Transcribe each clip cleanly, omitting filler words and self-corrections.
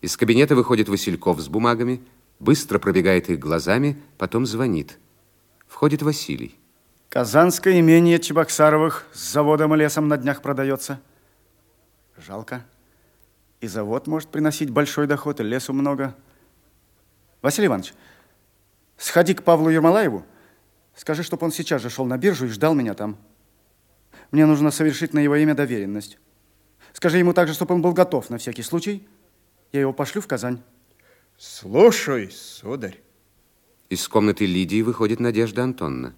Из кабинета выходит Васильков с бумагами, быстро пробегает их глазами, потом звонит. Входит Василий. Казанское имение Чебоксаровых с заводом и лесом на днях продается. Жалко. И завод может приносить большой доход, и лесу много. Василий Иванович, сходи к Павлу Ермолаеву, скажи, чтобы он сейчас же шел на биржу и ждал меня там. Мне нужно совершить на его имя доверенность. Скажи ему также, чтобы он был готов на всякий случай. Я его пошлю в Казань. Слушай, сударь. Из комнаты Лидии выходит Надежда Антоновна.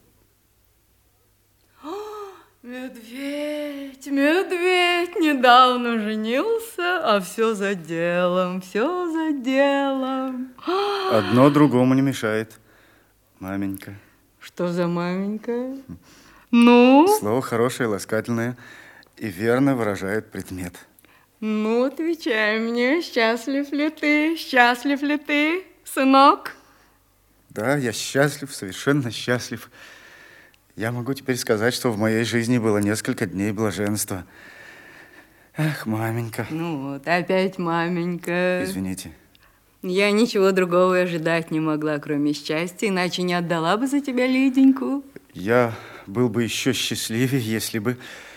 Медведь, медведь, недавно женился, а все за делом, все за делом. Одно другому не мешает, маменька. Что за маменька? Ну? Слово хорошее, ласкательное и верно выражает предмет. Ну, отвечай мне, счастлив ли ты, сынок? Да, я счастлив, совершенно счастлив. Я могу теперь сказать, что в моей жизни было несколько дней блаженства. Эх, маменька. Ну вот, опять маменька. Извините. Я ничего другого и ожидать не могла, кроме счастья, иначе не отдала бы за тебя Лиденьку. Я был бы еще счастливее, если бы...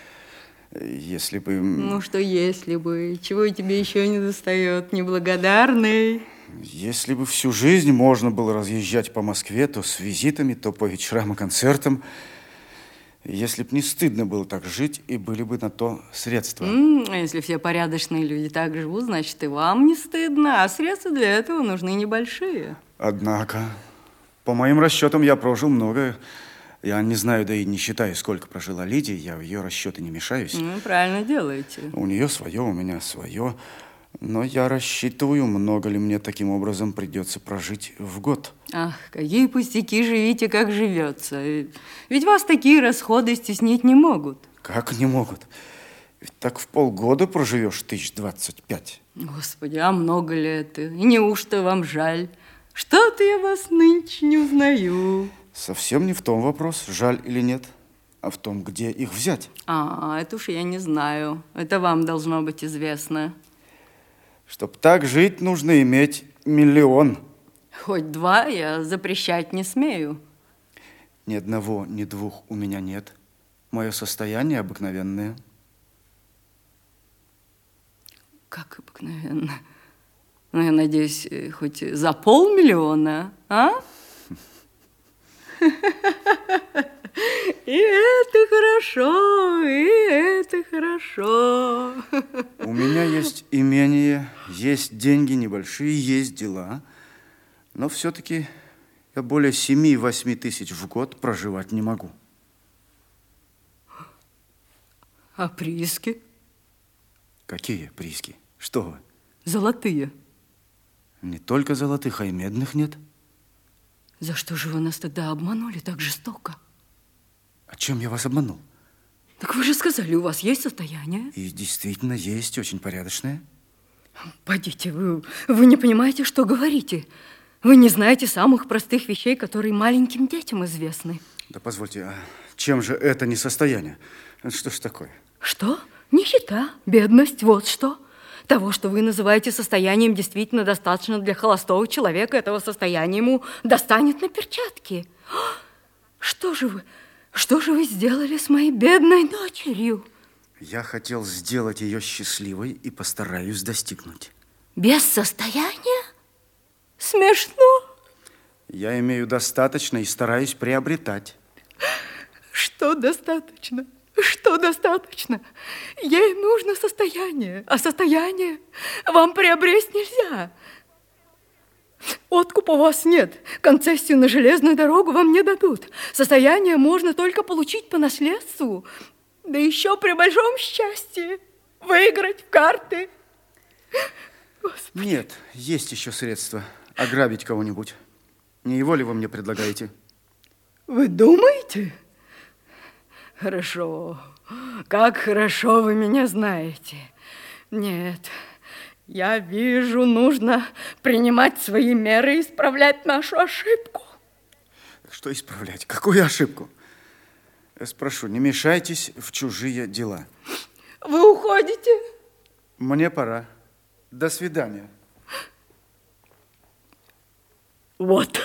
Ну, что если бы? Чего тебе еще не достает, неблагодарный? Если бы всю жизнь можно было разъезжать по Москве, то с визитами, то по вечерам и концертам. Если бы не стыдно было так жить, и были бы на то средства. А если все порядочные люди так живут, значит, и вам не стыдно, а средства для этого нужны небольшие. Однако, по моим расчетам, я прожил много. Я не знаю, да и не считаю, сколько прожила Лидия. Я в ее расчеты не мешаюсь. Ну, правильно делаете. У нее свое, у меня свое. Но я рассчитываю, много ли мне таким образом придется прожить в год. Ах, какие пустяки, живите, как живется. Ведь вас такие расходы стеснить не могут. Как не могут? Ведь так в полгода проживешь 1025. Господи, а много ли это? И неужто вам жаль? Что-то я вас нынче не узнаю. Совсем не в том вопрос, жаль или нет, а в том, где их взять. Это уж я не знаю. Это вам должно быть известно. Чтоб так жить, нужно иметь 1 000 000. Хоть 2 я запрещать не смею. Ни одного, ни двух у меня нет. Мое состояние обыкновенное. Как обыкновенно? Ну, я надеюсь, хоть за 500 000, а? И это хорошо, и это хорошо. У меня есть имение, есть деньги небольшие, есть дела. Но все-таки я более 7-8 тысяч в год проживать не могу. А прииски? Какие прииски? Что вы? Золотые. Не только золотых, а и медных нет. За что же вы нас тогда обманули так жестоко? О чем я вас обманул? Так вы же сказали, у вас есть состояние? И действительно есть, очень порядочное. Подите, вы не понимаете, что говорите. Вы не знаете самых простых вещей, которые маленьким детям известны. Да позвольте, а чем же это не состояние? Что ж такое? Что? Нищета, бедность, вот что. Того, что вы называете состоянием, действительно достаточно для холостого человека. Этого состояния ему достанет на перчатки. Что же вы сделали с моей бедной дочерью? Я хотел сделать ее счастливой и постараюсь достигнуть. Без состояния? Смешно. Я имею достаточно и стараюсь приобретать. Что достаточно? Что достаточно? Ей нужно состояние, а состояние вам приобрести нельзя. Откупа у вас нет, концессию на железную дорогу вам не дадут. Состояние можно только получить по наследству, да еще при большом счастье выиграть в карты. Господи. Нет, есть еще средства ограбить кого-нибудь. Не его ли вы мне предлагаете? Вы думаете? Хорошо. Как хорошо вы меня знаете. Нет, я вижу, нужно принимать свои меры и исправлять нашу ошибку. Что исправлять? Какую ошибку? Я спрошу, не мешайтесь в чужие дела. Вы уходите? Мне пора. До свидания. Вот.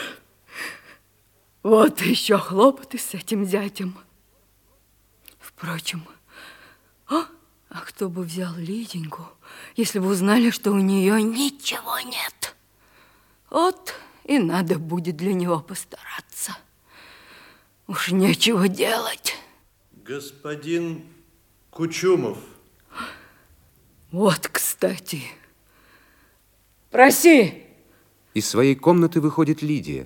Вот еще хлопоты с этим зятем. Впрочем, а кто бы взял Лиденьку, если бы узнали, что у нее ничего нет? Вот и надо будет для него постараться. Уж нечего делать. Господин Кучумов. Вот, кстати. Проси. Из своей комнаты выходит Лидия.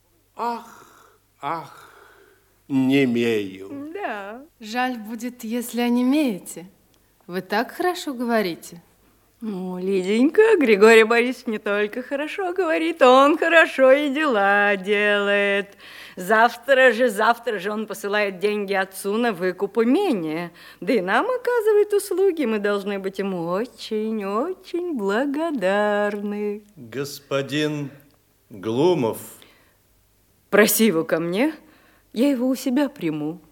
Ах, не имею. Да. Жаль будет, если онемеете. Вы так хорошо говорите. Ну, Лиденька, Григорий Борисович не только хорошо говорит, он хорошо и дела делает. Завтра же он посылает деньги отцу на выкуп имения. Да и нам оказывает услуги. Мы должны быть ему очень-очень благодарны. Господин Глумов. Проси его ко мне, я его у себя приму.